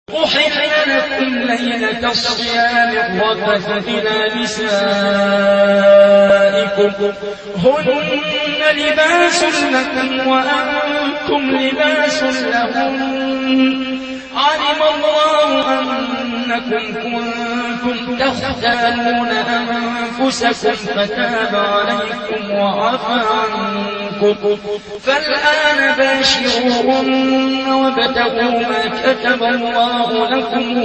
أحل لكم ليلة الصيام الرفث إلى نسائكم هن لباس لكم وأنتم لباس لهن علم الله أنكم كنتم تختانون أنفسكم فتاب عليكم وعفى عنكم فالآن باشروهن وابتغوا ما كتب الله لكم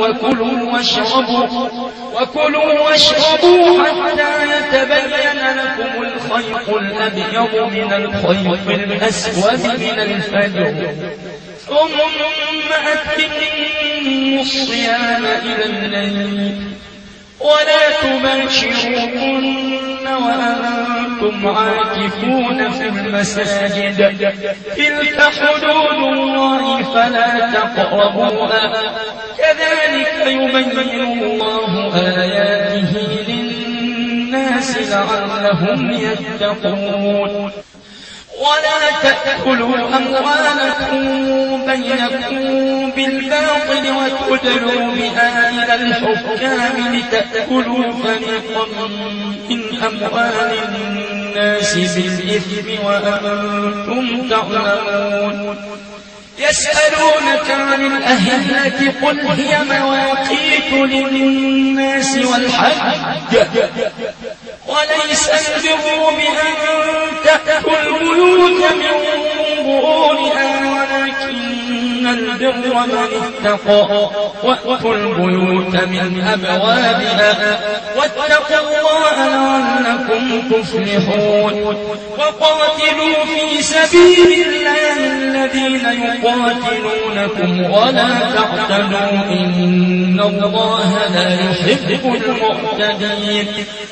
وكلوا واشربوا حتى يتبين لكم الخيط الأبيض من الخيط الأسود من الفجر ثم أتموا الصيام إلى الليل ولا تباشروهن وأنتم عاكفون في المساجد تلك حدود الله فلا تقربوها كذلك يبين الله آياته للناس لعلهم يتقون ولا تأكلوا أموالكم بينكم بالباطل وتدلوا بها إلى الحكام لتأكلوا فريقا من أموال الناس بالإثم وأنتم تعلمون يسألونك عن الأهلة قل هي مواقيت للناس والحج وليس البر بأن تأتوا البيوت من ظهورها ولكن البر من اتقى وأتوا البيوت من أبوابها واتقوا الله لعلكم تفلحون وقاتلوا في سبيل الله الذين يقاتلونكم ولا تعتدوا إن الله لا يحب المعتدين